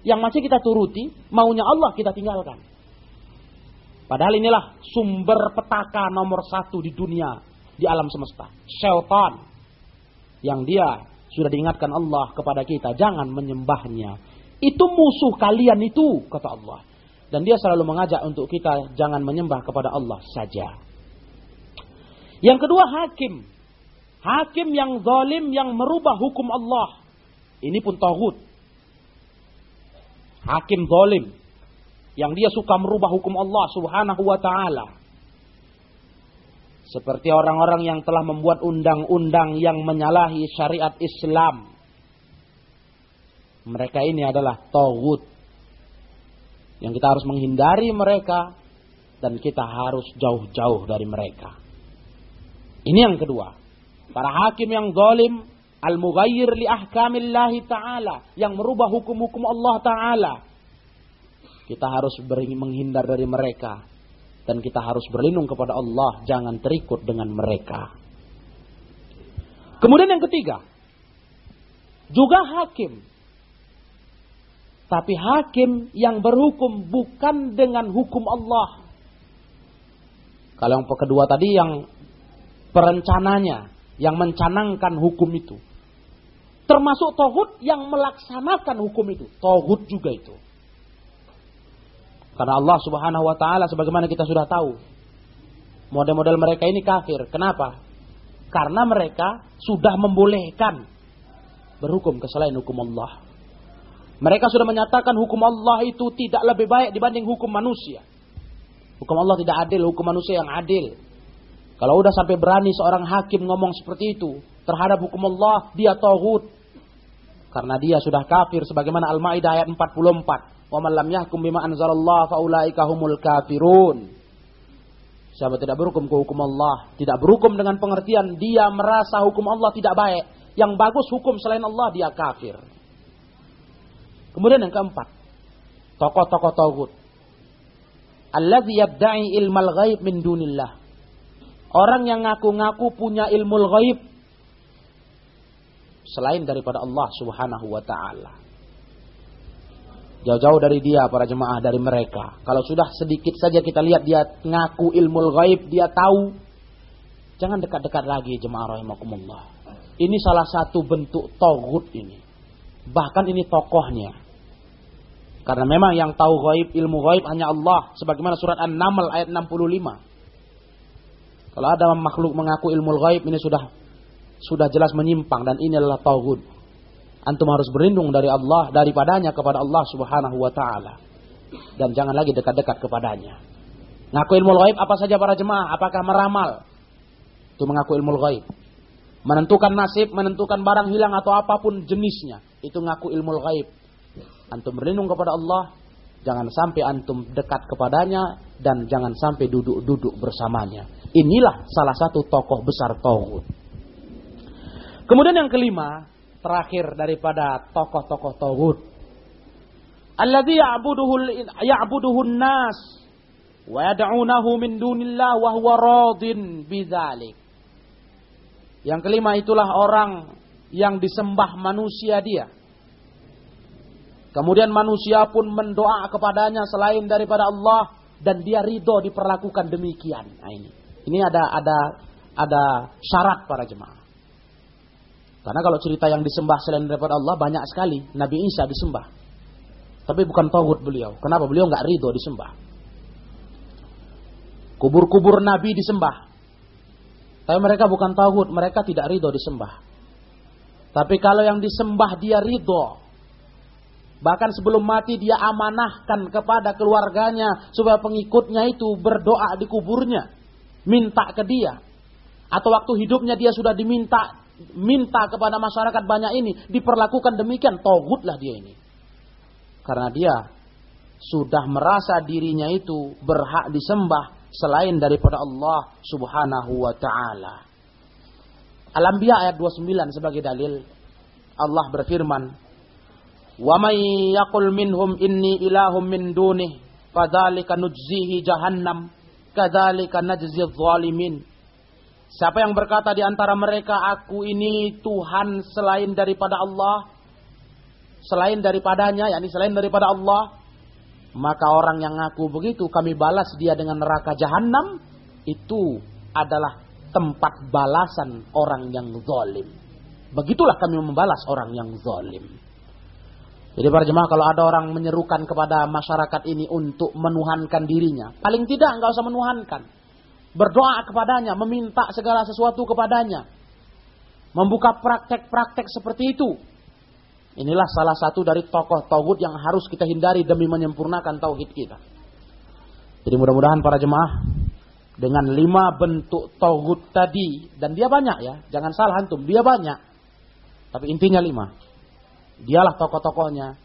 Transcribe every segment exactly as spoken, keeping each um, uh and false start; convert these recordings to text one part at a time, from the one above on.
yang masih kita turuti, maunya Allah kita tinggalkan. Padahal inilah sumber petaka nomor satu di dunia, di alam semesta. Syaitan. Yang dia sudah diingatkan Allah kepada kita, jangan menyembahnya. Itu musuh kalian itu, kata Allah. Dan dia selalu mengajak untuk kita jangan menyembah kepada Allah saja. Yang kedua, hakim. Hakim yang zalim, yang merubah hukum Allah. Ini pun taghut. Hakim zalim. Yang dia suka merubah hukum Allah subhanahu wa ta'ala. Seperti orang-orang yang telah membuat undang-undang yang menyalahi syariat Islam. Mereka ini adalah taghut. Yang kita harus menghindari mereka. Dan kita harus jauh-jauh dari mereka. Ini yang kedua. Para hakim yang zalim. Al-mughayyir li ahkamillahi ta'ala. Yang merubah hukum-hukum Allah ta'ala. Kita harus menghindar dari mereka. Dan kita harus berlindung kepada Allah. Jangan terikut dengan mereka. Kemudian yang ketiga. Juga hakim. Tapi hakim yang berhukum bukan dengan hukum Allah. Kalau yang kedua tadi yang perencananya. Yang mencanangkan hukum itu. Termasuk taghut yang melaksanakan hukum itu. Taghut juga itu. Karena Allah subhanahu wa ta'ala sebagaimana kita sudah tahu. Model-model mereka ini kafir. Kenapa? Karena mereka sudah membolehkan berhukum kesalahan hukum Allah. Mereka sudah menyatakan hukum Allah itu tidak lebih baik dibanding hukum manusia. Hukum Allah tidak adil, hukum manusia yang adil. Kalau udah sampai berani seorang hakim ngomong seperti itu terhadap hukum Allah, dia taghut. Karena dia sudah kafir sebagaimana Al-Maidah ayat empat puluh empat. Wa man lam yahkum bima anzalallahu fa ulaika humul kafirun. Siapa tidak berhukum ke hukum Allah, tidak berhukum dengan pengertian dia merasa hukum Allah tidak baik, yang bagus hukum selain Allah, dia kafir. Kemudian yang keempat, tokoh-tokoh taghut. Allazi yadda'i ilmal ghaib min dunillah. Orang yang ngaku-ngaku punya ilmu ghaib selain daripada Allah subhanahu wa ta'ala. Jauh-jauh dari dia para jemaah, dari mereka. Kalau sudah sedikit saja kita lihat dia ngaku ilmu ghaib, dia tahu. Jangan dekat-dekat lagi jemaah rahimakumullah. Ini salah satu bentuk taghut ini. Bahkan ini tokohnya. Karena memang yang tahu ghaib, ilmu ghaib hanya Allah. Sebagaimana surat An-Naml ayat enam puluh lima. Kalau ada makhluk mengaku ilmu ghaib, ini sudah sudah jelas menyimpang dan ini adalah taghut. Antum harus berlindung dari Allah, daripadanya kepada Allah subhanahu wa ta'ala. Dan jangan lagi dekat-dekat kepadanya. Ngaku ilmu ghaib apa saja para jemaah? Apakah meramal? Itu mengaku ilmu ghaib. Menentukan nasib, menentukan barang hilang atau apapun jenisnya. Itu ngaku ilmu ghaib. Antum berlindung kepada Allah. Jangan sampai antum dekat kepadanya. Dan jangan sampai duduk-duduk bersamanya. Inilah salah satu tokoh besar taghut. Kemudian yang kelima, terakhir daripada tokoh-tokoh taghut. Alladzi ya'buduhu ya'buduhu an-nas wa yad'unahu min dunillah wa huwa radin bidzalik. Yang kelima itulah orang yang disembah manusia dia. Kemudian manusia pun mendoa kepadanya selain daripada Allah dan dia ridho diperlakukan demikian. Nah ini. Ini ada ada ada syarat para jemaah. Karena kalau cerita yang disembah selain daripada Allah banyak sekali. Nabi Isa disembah. Tapi bukan taghut beliau. Kenapa? Beliau enggak ridho disembah. Kubur-kubur Nabi disembah. Tapi mereka bukan taghut, mereka tidak ridho disembah. Tapi kalau yang disembah dia ridho. Bahkan sebelum mati dia amanahkan kepada keluarganya supaya pengikutnya itu berdoa di kuburnya. Minta ke dia. Atau waktu hidupnya dia sudah diminta minta kepada masyarakat banyak ini, diperlakukan demikian, taghutlah dia ini. Karena dia sudah merasa dirinya itu berhak disembah selain daripada Allah subhanahu wa ta'ala. Al-Anbiya ayat dua puluh sembilan sebagai dalil. Allah berfirman, "Wa may yaqul minhum inni ilahum min dunih, fadzalika nujzihi jahannam, kadzalika najzi adh-dhalimin." Siapa yang berkata di antara mereka, aku ini Tuhan selain daripada Allah, selain daripadanya, yakni selain daripada Allah, maka orang yang ngaku begitu kami balas dia dengan neraka jahanam, itu adalah tempat balasan orang yang zalim. Begitulah kami membalas orang yang zalim. Jadi para jemaah, kalau ada orang menyerukan kepada masyarakat ini untuk menuhankan dirinya, paling tidak enggak usah menuhankan. Berdoa kepadanya, meminta segala sesuatu kepadanya. Membuka praktek-praktek seperti itu. Inilah salah satu dari tokoh tauhid yang harus kita hindari demi menyempurnakan tauhid kita. Jadi mudah-mudahan para jemaah, dengan lima bentuk tauhid tadi, dan dia banyak ya, jangan salah antum, dia banyak. Tapi intinya lima. Dialah tokoh-tokohnya.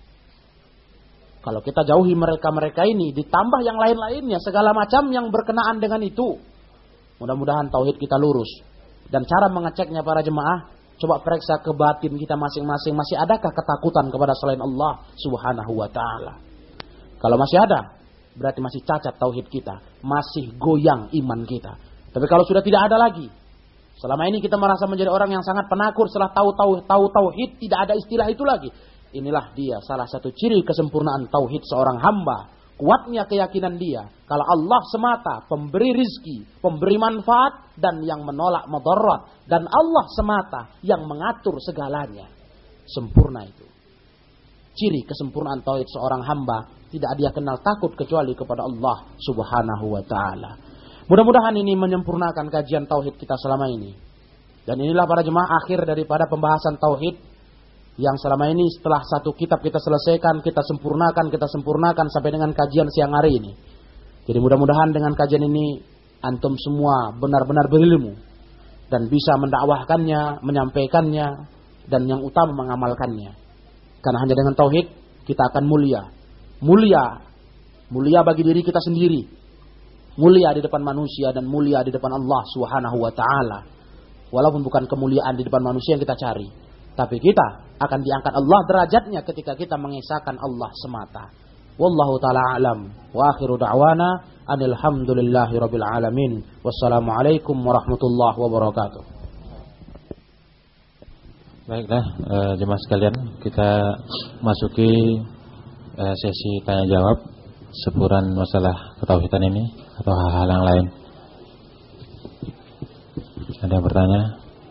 Kalau kita jauhi mereka-mereka ini, ditambah yang lain-lainnya, segala macam yang berkenaan dengan itu, mudah-mudahan tauhid kita lurus. Dan cara mengeceknya para jemaah, coba periksa ke batin kita masing-masing. Masih adakah ketakutan kepada selain Allah subhanahu wa ta'ala? Kalau masih ada, berarti masih cacat tauhid kita. Masih goyang iman kita. Tapi kalau sudah tidak ada lagi, selama ini kita merasa menjadi orang yang sangat penakut setelah tahu-tahu tahu tauhid, tidak ada istilah itu lagi. Inilah dia salah satu ciri kesempurnaan tauhid seorang hamba. Kuatnya keyakinan dia kalau Allah semata pemberi rizki, pemberi manfaat, dan yang menolak madarat, dan Allah semata yang mengatur segalanya. Sempurna itu. Ciri kesempurnaan tauhid seorang hamba, tidak dia kenal takut kecuali kepada Allah subhanahu wa ta'ala. Mudah-mudahan ini menyempurnakan kajian tauhid kita selama ini. Dan inilah para jemaah akhir daripada pembahasan tauhid yang selama ini setelah satu kitab kita selesaikan, kita sempurnakan, kita sempurnakan sampai dengan kajian siang hari ini. Jadi mudah-mudahan dengan kajian ini antum semua benar-benar berilmu dan bisa mendakwahkannya, menyampaikannya, dan yang utama mengamalkannya. Karena hanya dengan tauhid kita akan mulia. Mulia, mulia bagi diri kita sendiri, mulia di depan manusia, dan mulia di depan Allah subhanahu wa ta'ala. Walaupun bukan kemuliaan di depan manusia yang kita cari, tapi kita akan diangkat Allah derajatnya ketika kita mengesahkan Allah semata. Wallahu ta'ala alam. Wa akhiru da'wana anil hamdulillahi rabbil alamin. Wassalamualaikum warahmatullahi wabarakatuh. Baiklah, uh, jemaah sekalian, kita masuki uh, sesi tanya jawab seputar masalah ketauhidan ini atau hal-hal yang lain. Ada yang bertanya?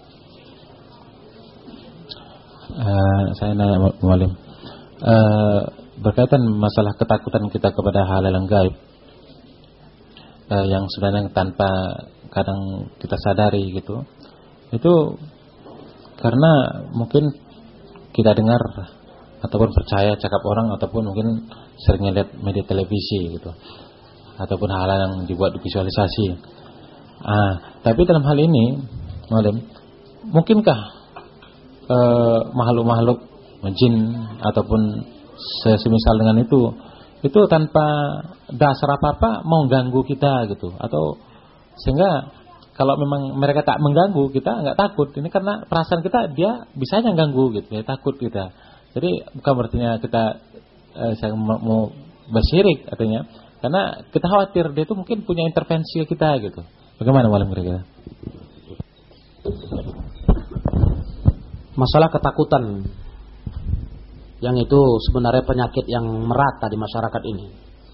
Uh, saya nanya Mualim, uh, berkaitan masalah ketakutan kita kepada hal yang gaib, uh, yang sebenarnya tanpa kadang kita sadari gitu, itu karena mungkin kita dengar ataupun percaya cakap orang, ataupun mungkin sering lihat media televisi gitu, ataupun hal-hal yang dibuat visualisasi. Ah, tapi dalam hal ini, Mualim, mungkinkah Uh, makhluk-makhluk jin ataupun semisal dengan itu itu tanpa dasar apa-apa mau ganggu kita gitu, atau sehingga kalau memang mereka tak mengganggu kita nggak takut, ini karena perasaan kita dia bisanya ganggu gitu ya, takut kita. Jadi bukan berarti kita uh, saya mau bersyirik artinya, karena kita khawatir dia itu mungkin punya intervensi ke kita gitu. Bagaimana malam kira-kira? Masalah ketakutan yang itu sebenarnya penyakit yang merata di masyarakat ini.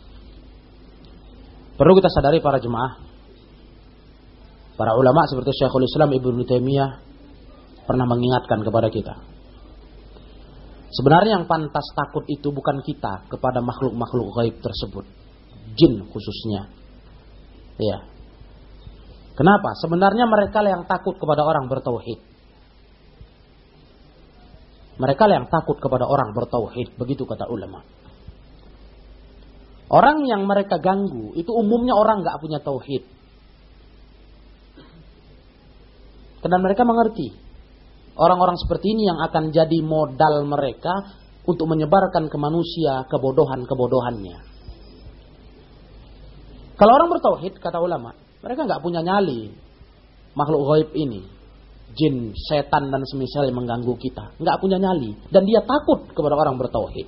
Perlu kita sadari para jemaah, para ulama seperti Syekhul Islam Ibnu Taimiyah pernah mengingatkan kepada kita. Sebenarnya yang pantas takut itu bukan kita kepada makhluk-makhluk gaib tersebut, jin khususnya. Ya. Kenapa? Sebenarnya mereka yang takut kepada orang bertauhid. Mereka yang takut kepada orang bertauhid, begitu kata ulama. Orang yang mereka ganggu itu umumnya orang nggak punya tauhid. Dan mereka mengerti orang-orang seperti ini yang akan jadi modal mereka untuk menyebarkan ke manusia kebodohan-kebodohannya. Kalau orang bertauhid, kata ulama, mereka nggak punya nyali makhluk gaib ini, jin, setan dan semisal yang mengganggu kita, nggak punya nyali, dan dia takut kepada orang bertauhid.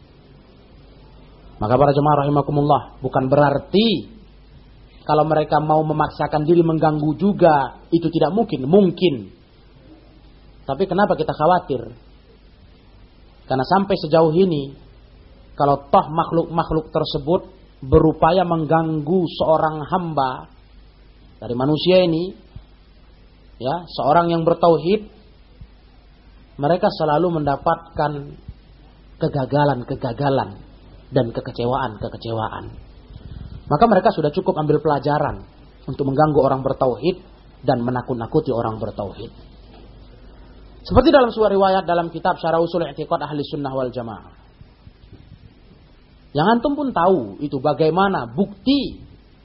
Maka para jemaah rahimakumullah, bukan berarti kalau mereka mau memaksakan diri mengganggu juga itu tidak mungkin, mungkin. Tapi kenapa kita khawatir? Karena sampai sejauh ini, kalau toh makhluk-makhluk tersebut berupaya mengganggu seorang hamba dari manusia ini, ya, seorang yang bertauhid, mereka selalu mendapatkan kegagalan-kegagalan dan kekecewaan-kekecewaan. Maka mereka sudah cukup ambil pelajaran untuk mengganggu orang bertauhid dan menakut-nakuti orang bertauhid. Seperti dalam sebuah riwayat dalam kitab Syarah Ushul I'tiqad Ahli Sunnah wal Jamaah. Yang antum pun tahu itu bagaimana bukti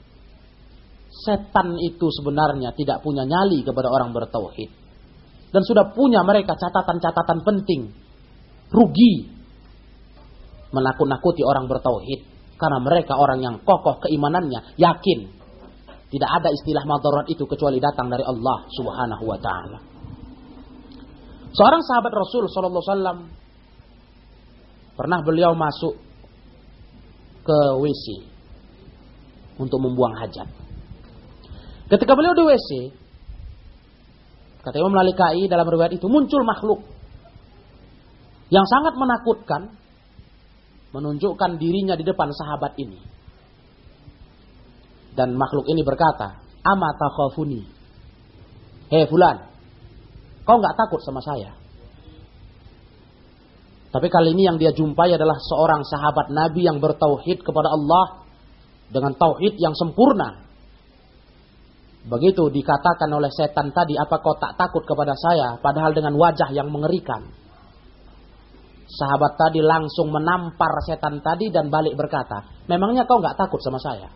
setan itu sebenarnya tidak punya nyali kepada orang bertauhid. Dan sudah punya mereka catatan-catatan penting. Rugi menakut-nakuti orang bertauhid. Karena mereka orang yang kokoh keimanannya, yakin. Tidak ada istilah madarat itu kecuali datang dari Allah Subhanahu wa ta'ala. Seorang sahabat Rasul sallallahu alaihi wasallam pernah beliau masuk ke W C untuk membuang hajat. Ketika beliau di W C, kata Imam Lalikai dalam riwayat itu muncul makhluk yang sangat menakutkan, menunjukkan dirinya di depan sahabat ini. Dan makhluk ini berkata, "Ama takhafuni? Hei fulan, kau enggak takut sama saya?" Tapi kali ini yang dia jumpai adalah seorang sahabat Nabi yang bertauhid kepada Allah dengan tauhid yang sempurna. Begitu dikatakan oleh setan tadi, "Apa kau tak takut kepada saya?" Padahal dengan wajah yang mengerikan. Sahabat tadi langsung menampar setan tadi dan balik berkata, "Memangnya kau enggak takut sama saya?"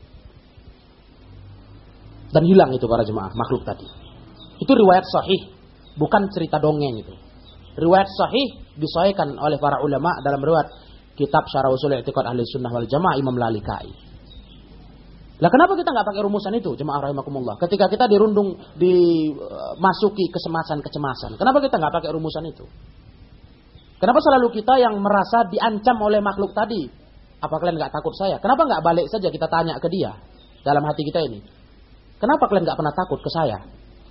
Dan hilang itu para jemaah makhluk tadi. Itu riwayat sahih, bukan cerita dongeng itu. Riwayat sahih disahihkan oleh para ulama dalam riwayat kitab Syarah Ushul I'tiqad Ahli Sunnah wal Jamaah Imam Lalikai. Lah kenapa kita nggak pakai rumusan itu, jemaah rahimakumullah? Ketika kita dirundung, dimasuki kecemasan-kecemasan, kenapa kita nggak pakai rumusan itu? Kenapa selalu kita yang merasa diancam oleh makhluk tadi? Apa kalian nggak takut saya? Kenapa nggak balik saja kita tanya ke dia dalam hati kita ini? Kenapa kalian nggak pernah takut ke saya?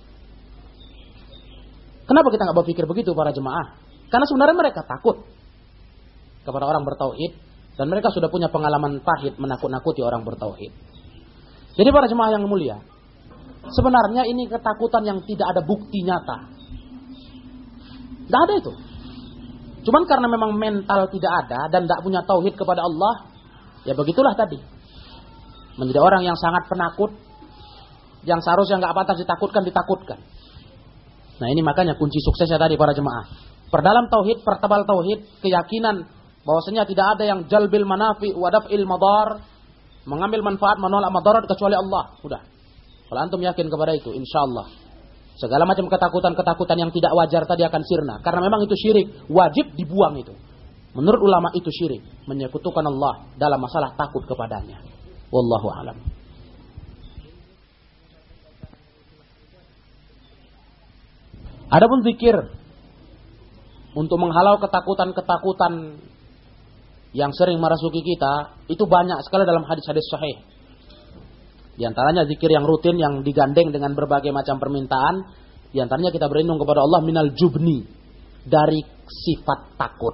Kenapa kita nggak berpikir begitu para jemaah? Karena sebenarnya mereka takut kepada orang bertauhid dan mereka sudah punya pengalaman pahit menakut-nakuti orang bertauhid. Jadi para jemaah yang mulia, sebenarnya ini ketakutan yang tidak ada bukti nyata. Tidak ada itu. Cuman karena memang mental tidak ada dan tidak punya tauhid kepada Allah, ya begitulah tadi. Menjadi orang yang sangat penakut, yang seharusnya nggak pantas ditakutkan, ditakutkan. Nah ini makanya kunci suksesnya tadi para jemaah. Perdalam tauhid, pertebal tauhid, keyakinan bahwasanya tidak ada yang jalbil manafi wa daf'il madar, mengambil manfaat menolak madarat kecuali Allah. Udah. Kalau antum yakin kepada itu, insyaallah segala macam ketakutan-ketakutan yang tidak wajar tadi akan sirna. Karena memang itu syirik, wajib dibuang itu. Menurut ulama itu syirik, menyekutukan Allah dalam masalah takut kepadanya. Wallahu a'lam. Adapun zikir untuk menghalau ketakutan-ketakutan yang sering merasuki kita, itu banyak sekali dalam hadis-hadis sahih. Di antaranya zikir yang rutin yang digandeng dengan berbagai macam permintaan, di antaranya kita berlindung kepada Allah minal jubni, dari sifat takut.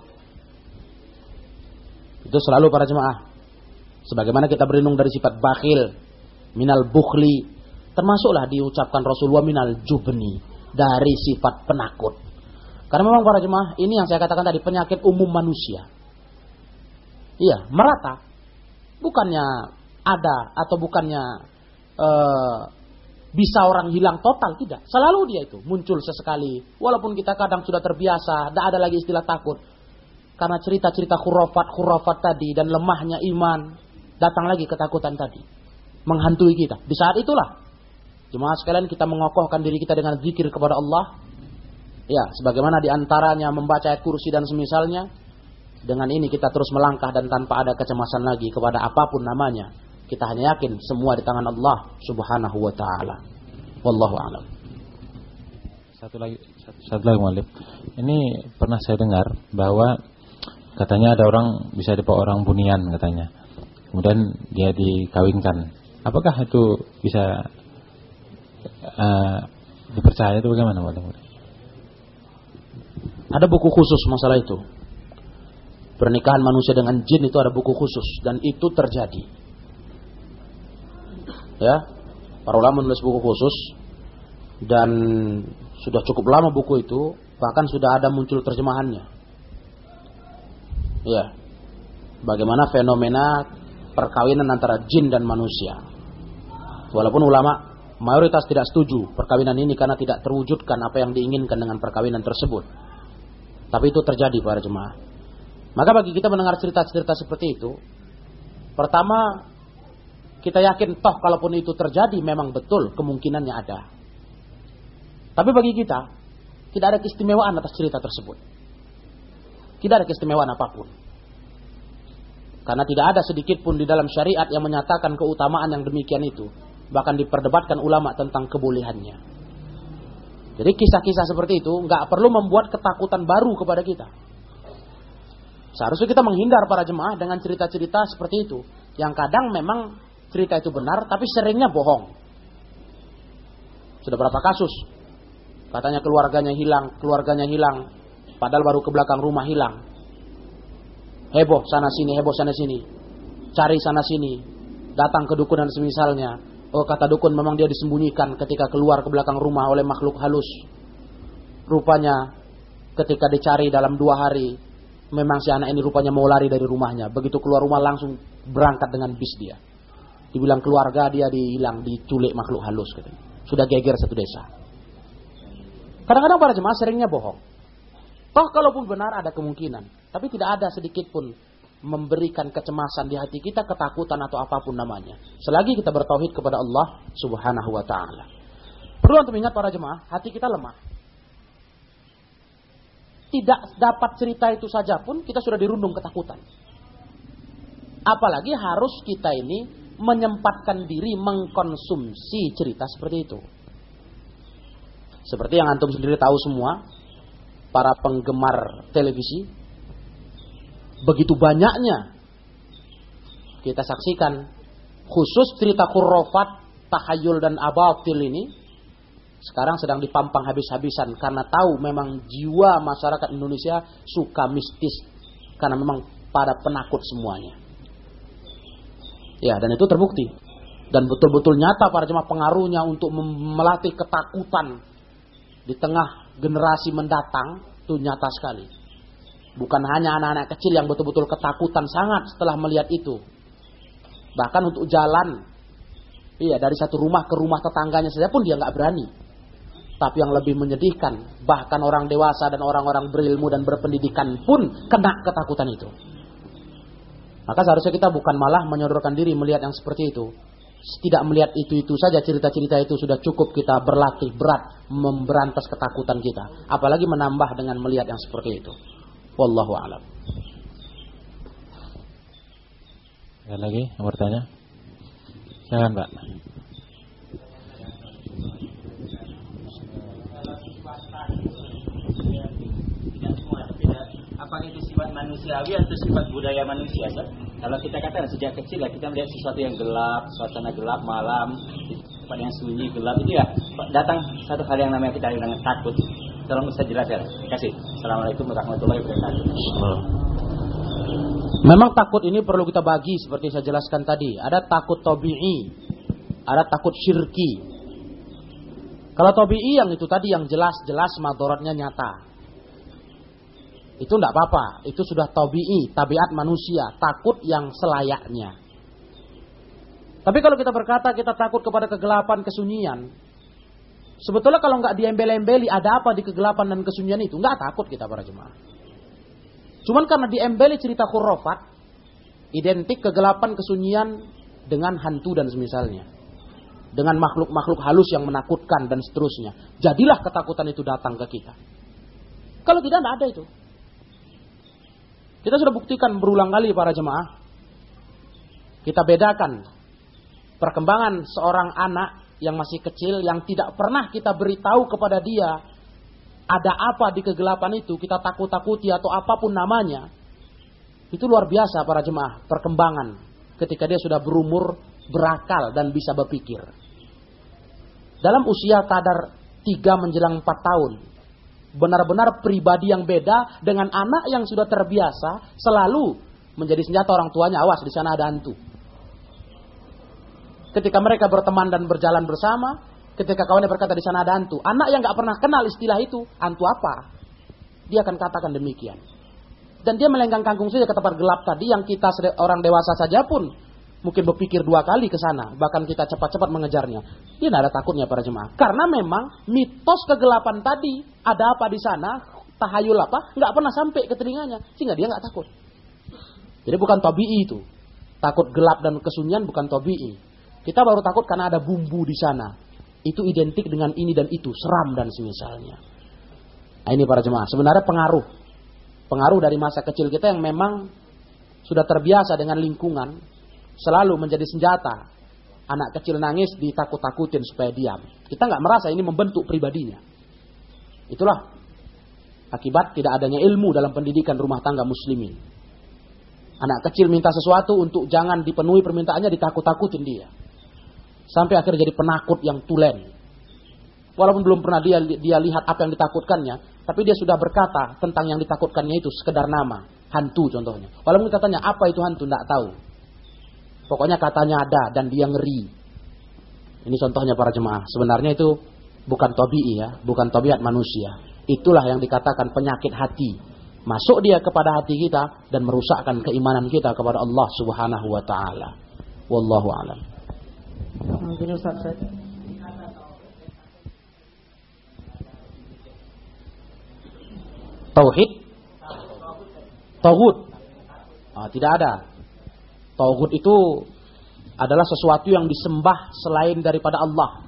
Itu selalu para jemaah. Sebagaimana kita berlindung dari sifat bakhil, minal bukhli, termasuklah diucapkan Rasulullah minal jubni, dari sifat penakut. Karena memang para jemaah, ini yang saya katakan tadi, penyakit umum manusia. Iya, merata. Bukannya ada atau bukannya uh, bisa orang hilang total, tidak. Selalu dia itu muncul sesekali. Walaupun kita kadang sudah terbiasa, tidak ada lagi istilah takut. Karena cerita-cerita khurafat-khurafat tadi dan lemahnya iman, datang lagi ketakutan tadi. Menghantui kita. Di saat itulah, jemaah sekalian, kita mengokohkan diri kita dengan zikir kepada Allah. Ya, sebagaimana diantaranya membaca ayat kursi dan semisalnya. Dengan ini kita terus melangkah dan tanpa ada kecemasan lagi kepada apapun namanya. Kita hanya yakin semua di tangan Allah Subhanahu wa taala. Wallahu a'lam. Satu lagi satu, satu lagi Mu'allim. Ini pernah saya dengar bahwa katanya ada orang bisa dibawa orang bunian katanya. Kemudian dia dikawinkan. Apakah itu bisa uh, dipercaya, itu bagaimana Mu'allim? Ada buku khusus masalah itu. Pernikahan manusia dengan jin itu ada buku khusus dan itu terjadi. Ya, para ulama menulis buku khusus dan sudah cukup lama buku itu, bahkan sudah ada muncul terjemahannya. Ya, bagaimana fenomena perkawinan antara jin dan manusia. Walaupun ulama mayoritas tidak setuju perkawinan ini karena tidak terwujudkan apa yang diinginkan dengan perkawinan tersebut. Tapi itu terjadi para jemaah. Maka bagi kita mendengar cerita-cerita seperti itu, pertama kita yakin toh kalaupun itu terjadi memang betul kemungkinannya ada. Tapi bagi kita tidak ada keistimewaan atas cerita tersebut. Tidak ada keistimewaan apapun. Karena tidak ada sedikit pun di dalam syariat yang menyatakan keutamaan yang demikian itu. Bahkan diperdebatkan ulama tentang kebolehannya. Jadi kisah-kisah seperti itu nggak perlu membuat ketakutan baru kepada kita. Seharusnya kita menghindar para jemaah dengan cerita-cerita seperti itu. Yang kadang memang cerita itu benar, tapi seringnya bohong. Sudah berapa kasus? Katanya keluarganya hilang, keluarganya hilang. Padahal baru ke belakang rumah hilang. Heboh sana sini, heboh sana sini. Cari sana sini. Datang ke dukun dan semisalnya. Oh, kata dukun memang dia disembunyikan ketika keluar ke belakang rumah oleh makhluk halus. Rupanya ketika dicari dalam dua hari, memang si anak ini rupanya mau lari dari rumahnya. Begitu keluar rumah langsung berangkat dengan bis dia. Dibilang keluarga dia dihilang, diculik makhluk halus katanya. Sudah geger satu desa. Kadang-kadang para jemaah seringnya bohong. Toh kalaupun benar ada kemungkinan, tapi tidak ada sedikit pun memberikan kecemasan di hati kita, ketakutan atau apapun namanya. Selagi kita bertauhid kepada Allah Subhanahu wa taala. Perlu untuk ingat para jemaah, hati kita lemah. Tidak dapat cerita itu saja pun kita sudah dirundung ketakutan. Apalagi harus kita ini menyempatkan diri mengkonsumsi cerita seperti itu. Seperti yang antum sendiri tahu semua, para penggemar televisi, begitu banyaknya kita saksikan khusus cerita khurafat, tahayul dan abatil ini sekarang sedang dipampang habis-habisan karena tahu memang jiwa masyarakat Indonesia suka mistis karena memang pada penakut semuanya. Ya, dan itu terbukti dan betul-betul nyata para jemaah pengaruhnya untuk melatih ketakutan di tengah generasi mendatang itu nyata sekali. Bukan hanya anak-anak kecil yang betul-betul ketakutan sangat setelah melihat itu. Bahkan untuk jalan, iya dari satu rumah ke rumah tetangganya saja pun dia nggak berani. Tapi yang lebih menyedihkan, bahkan orang dewasa dan orang-orang berilmu dan berpendidikan pun kena ketakutan itu. Maka seharusnya kita bukan malah menyodorkan diri melihat yang seperti itu. Tidak melihat itu-itu saja, cerita-cerita itu sudah cukup kita berlatih berat memberantas ketakutan kita. Apalagi menambah dengan melihat yang seperti itu. Wallahu a'lam. Ada lagi yang bertanya? Silakan, Pak. Apakah itu sifat manusiawi atau sifat budaya manusia? Sir? Kalau kita katakan sejak kecil lah kita melihat sesuatu yang gelap, suasana gelap, malam, tempat yang sunyi, gelap itu ya datang satu hal yang namanya kita dengan takut. Tolong bisa jelaskan. Terima kasih. Assalamualaikum warahmatullahi wabarakatuh. Memang takut ini perlu kita bagi seperti saya jelaskan tadi. Ada takut tabi'i, ada takut syirki. Kalau tabi'i yang itu tadi yang jelas-jelas madaratnya nyata. Itu tidak apa-apa, itu sudah tabi'i, tabiat manusia, takut yang selayaknya. Tapi kalau kita berkata kita takut kepada kegelapan, kesunyian, sebetulnya kalau nggak diembel-embeli ada apa di kegelapan dan kesunyian itu, nggak takut kita para jemaah. Cuman karena diembeli cerita khurafat, identik kegelapan, kesunyian dengan hantu dan semisalnya, dengan makhluk-makhluk halus yang menakutkan dan seterusnya. Jadilah ketakutan itu datang ke kita. Kalau tidak, tidak ada itu. Kita sudah buktikan berulang kali para jemaah. Kita bedakan perkembangan seorang anak yang masih kecil yang tidak pernah kita beritahu kepada dia ada apa di kegelapan itu, kita takut-takuti atau apapun namanya. Itu luar biasa para jemaah, perkembangan ketika dia sudah berumur, berakal dan bisa berpikir. Dalam usia kadar tiga menjelang empat tahun, benar-benar pribadi yang beda dengan anak yang sudah terbiasa selalu menjadi senjata orang tuanya. Awas, di sana ada hantu. Ketika mereka berteman dan berjalan bersama, ketika kawannya berkata di sana ada hantu, anak yang nggak pernah kenal istilah itu, hantu apa? Dia akan katakan demikian. Dan dia melenggang kangkung saja ke tempat gelap tadi yang kita orang dewasa saja pun mungkin berpikir dua kali ke sana. Bahkan kita cepat-cepat mengejarnya. Dia tidak ada takutnya para jemaah. Karena memang mitos kegelapan tadi, ada apa di sana, tahayul apa, nggak pernah sampai ke telinganya. Sehingga dia nggak takut. Jadi bukan tabi'i itu. Takut gelap dan kesunyian bukan tabi'i. Kita baru takut karena ada bumbu di sana. Itu identik dengan ini dan itu, seram dan semisalnya. Nah ini para jemaah, sebenarnya pengaruh. Pengaruh dari masa kecil kita yang memang sudah terbiasa dengan lingkungan, selalu menjadi senjata. Anak kecil nangis ditakut-takutin supaya diam. Kita nggak merasa ini membentuk pribadinya. Itulah akibat tidak adanya ilmu dalam pendidikan rumah tangga muslimin. Anak kecil minta sesuatu untuk jangan dipenuhi permintaannya, ditakut-takutin dia. Sampai akhirnya jadi penakut yang tulen. Walaupun belum pernah dia dia lihat apa yang ditakutkannya, tapi dia sudah berkata tentang yang ditakutkannya itu sekedar nama, hantu contohnya. Walaupun kita tanya apa itu hantu, tidak tahu. Pokoknya katanya ada dan dia ngeri. Ini contohnya para jemaah. Sebenarnya itu bukan tabi'i ya, bukan tabiat manusia. Itulah yang dikatakan penyakit hati. Masuk dia kepada hati kita dan merusakkan keimanan kita kepada Allah Subhanahu wa taala. Wallahu a'lam. Mungkin Ustaz saya Tauhid, Tauhid, ah, tidak ada. Tauhid itu adalah sesuatu yang disembah selain daripada Allah.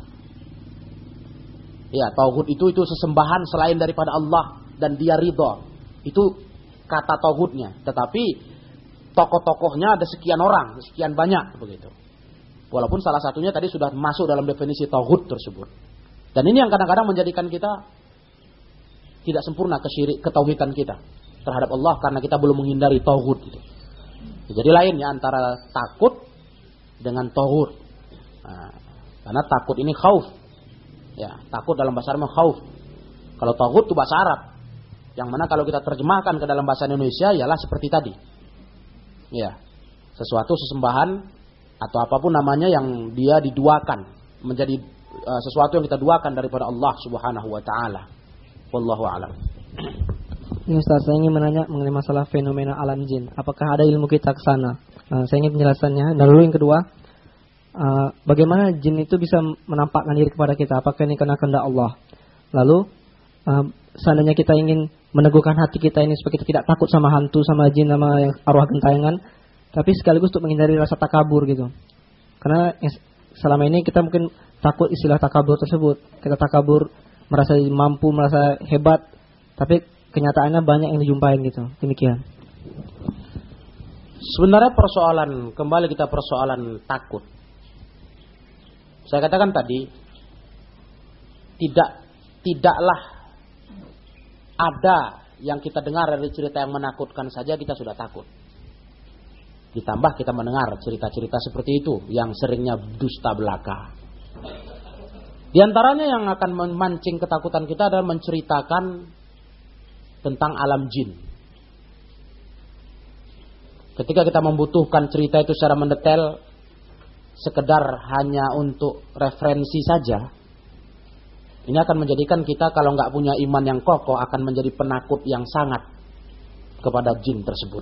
Ya, Tauhid itu itu sesembahan selain daripada Allah dan dia ridha. Itu kata Tauhidnya. Tetapi tokoh-tokohnya ada sekian orang, sekian banyak begitu. Walaupun salah satunya tadi sudah masuk dalam definisi Tauhid tersebut. Dan ini yang kadang-kadang menjadikan kita tidak sempurna kesyirik, ketauhidan kita terhadap Allah karena kita belum menghindari tauhid itu. Jadi lain ya antara takut dengan tauhid. Nah, karena takut ini khauf. Ya, takut dalam bahasa Arab khauf. Kalau tauhid itu bahasa Arab. Yang mana kalau kita terjemahkan ke dalam bahasa Indonesia ialah seperti tadi. Ya. Sesuatu sesembahan atau apapun namanya yang dia diduakan menjadi uh, sesuatu yang kita duakan daripada Allah Subhanahu wa taala. Wallahu a'lam. Ini Ustaz, saya ingin menanya mengenai masalah fenomena alam jin. Apakah ada ilmu kita ke sana? Uh, saya ingin penjelasannya. Dan lalu yang kedua, uh, bagaimana jin itu bisa menampakkan diri kepada kita? Apakah ini karena kehendak Allah? Lalu, uh, seandainya kita ingin meneguhkan hati kita ini supaya kita tidak takut sama hantu, sama jin, sama yang arwah gentayangan, tapi sekaligus untuk menghindari rasa takabur gitu. Karena selama ini kita mungkin takut istilah takabur tersebut. Kita takabur, merasa mampu, merasa hebat, tapi kenyataannya banyak yang dijumpain gitu. Demikian. Sebenarnya persoalan, kembali kita persoalan takut. Saya katakan tadi, tidak tidaklah ada yang kita dengar dari cerita yang menakutkan saja kita sudah takut. Ditambah kita mendengar cerita-cerita seperti itu yang seringnya dusta belaka. Di antaranya yang akan memancing ketakutan kita adalah menceritakan tentang alam jin. Ketika kita membutuhkan cerita itu secara mendetail, sekedar hanya untuk referensi saja, ini akan menjadikan kita kalau nggak punya iman yang kokoh akan menjadi penakut yang sangat kepada jin tersebut.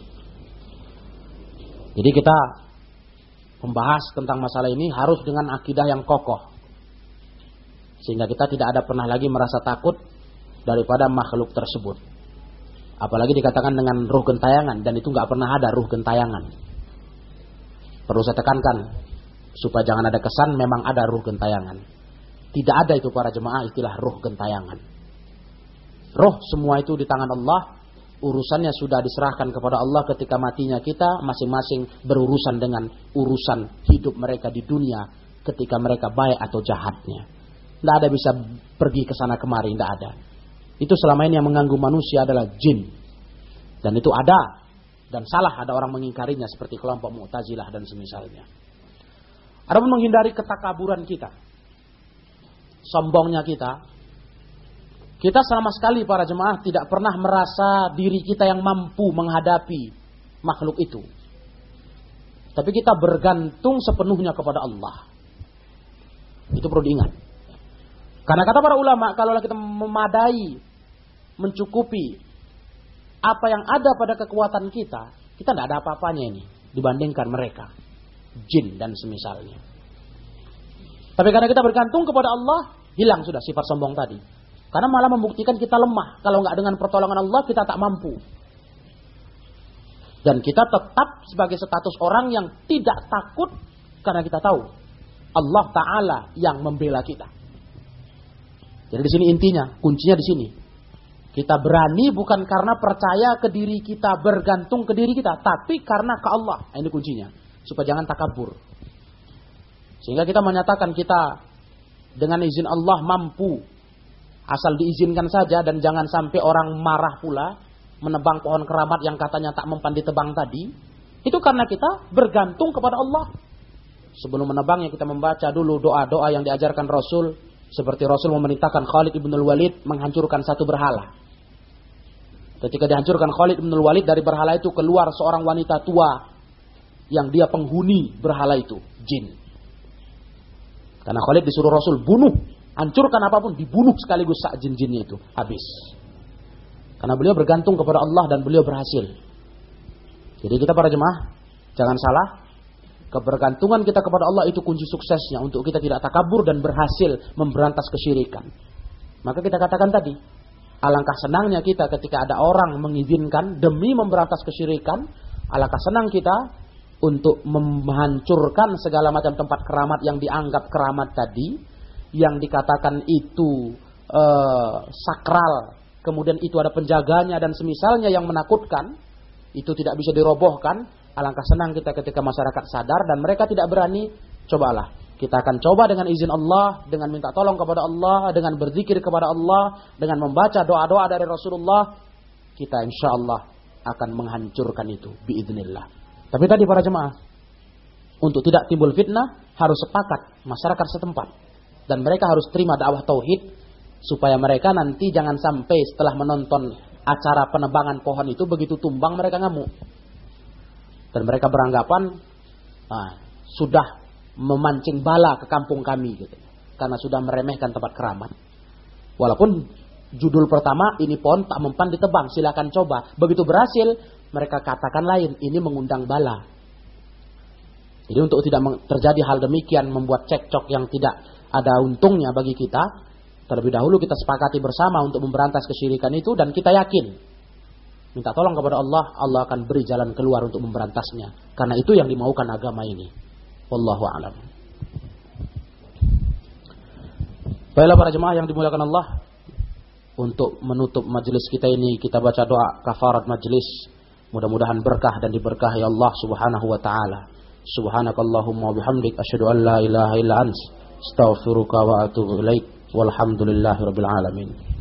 Jadi kita membahas tentang masalah ini harus dengan akidah yang kokoh. Sehingga kita tidak ada pernah lagi merasa takut daripada makhluk tersebut. Apalagi dikatakan dengan ruh gentayangan. Dan itu gak pernah ada ruh gentayangan. Perlu saya tekankan. Supaya jangan ada kesan memang ada ruh gentayangan. Tidak ada itu para jemaah istilah ruh gentayangan. Ruh semua itu di tangan Allah. Urusannya sudah diserahkan kepada Allah ketika matinya kita. Masing-masing berurusan dengan urusan hidup mereka di dunia. Ketika mereka baik atau jahatnya. Tidak ada bisa pergi ke sana kemari, tidak ada. Itu selama ini yang mengganggu manusia adalah jin. Dan itu ada. Dan salah ada orang mengingkarinya seperti kelompok Mu'tazilah dan semisalnya. Ada menghindari ketakaburan kita. Sombongnya kita. Kita sama sekali para jemaah tidak pernah merasa diri kita yang mampu menghadapi makhluk itu. Tapi kita bergantung sepenuhnya kepada Allah. Itu perlu diingat. Karena kata para ulama, kalau kita memadai, mencukupi apa yang ada pada kekuatan kita, kita tidak ada apa-apanya ini dibandingkan mereka, jin dan semisalnya. Tapi karena kita bergantung kepada Allah, hilang sudah sifat sombong tadi. Karena malah membuktikan kita lemah. Kalau nggak dengan pertolongan Allah, kita tak mampu. Dan kita tetap sebagai status orang yang tidak takut, karena kita tahu Allah Ta'ala yang membela kita. Jadi di sini intinya, kuncinya di sini. Kita berani bukan karena percaya ke diri kita, bergantung ke diri kita, tapi karena ke Allah. Ini kuncinya, supaya jangan takabur. Sehingga kita menyatakan kita dengan izin Allah mampu. Asal diizinkan saja, dan jangan sampai orang marah pula menebang pohon keramat yang katanya tak mempan ditebang tadi. Itu karena kita bergantung kepada Allah. Sebelum menebangnya kita membaca dulu doa-doa yang diajarkan Rasul. Seperti Rasul memerintahkan Khalid ibn al-Walid menghancurkan satu berhala. Ketika dihancurkan Khalid ibn al-Walid, dari berhala itu keluar seorang wanita tua yang dia penghuni berhala itu, jin. Karena Khalid disuruh Rasul bunuh. Hancurkan apapun, dibunuh sekaligus sak jin-jinnya itu. Habis. Karena beliau bergantung kepada Allah dan beliau berhasil. Jadi kita para jemaah, jangan salah. Kebergantungan kita kepada Allah itu kunci suksesnya. Untuk kita tidak takabur dan berhasil memberantas kesyirikan. Maka kita katakan tadi, alangkah senangnya kita ketika ada orang mengizinkan demi memberantas kesyirikan. Alangkah senang kita untuk menghancurkan segala macam tempat keramat yang dianggap keramat tadi. Yang dikatakan itu uh, sakral, kemudian itu ada penjaganya dan semisalnya yang menakutkan, itu tidak bisa dirobohkan. Alangkah senang kita ketika masyarakat sadar dan mereka tidak berani. Cobalah, kita akan coba dengan izin Allah, dengan minta tolong kepada Allah, dengan berzikir kepada Allah, dengan membaca doa-doa dari Rasulullah, kita insya Allah akan menghancurkan itu biiznillah. Tapi tadi para jemaah, untuk tidak timbul fitnah harus sepakat masyarakat setempat. Dan mereka harus terima dakwah tauhid, supaya mereka nanti jangan sampai setelah menonton acara penebangan pohon itu, begitu tumbang mereka ngamuk. Dan mereka beranggapan nah, sudah memancing bala ke kampung kami gitu. Karena sudah meremehkan tempat keramat. Walaupun judul pertama, ini pohon tak mempan ditebang, silakan coba. Begitu berhasil, mereka katakan lain, ini mengundang bala. Jadi untuk tidak terjadi hal demikian, membuat cekcok yang tidak ada untungnya bagi kita, terlebih dahulu kita sepakati bersama untuk memberantas kesyirikan itu, dan kita yakin minta tolong kepada Allah, Allah akan beri jalan keluar untuk memberantasnya. Karena itu yang dimaukan agama ini. Wallahu a'lam. Baiklah para jemaah yang dimuliakan Allah, untuk menutup majelis kita ini kita baca doa kafarat majelis. Mudah-mudahan berkah dan diberkahi Allah Subhanahu wa taala. Subhanakallahumma wa bihamdik asyhadu an la ilaha illa anta astaghfiruka wa atubu ilaik. Walhamdulillahirabbil alamin.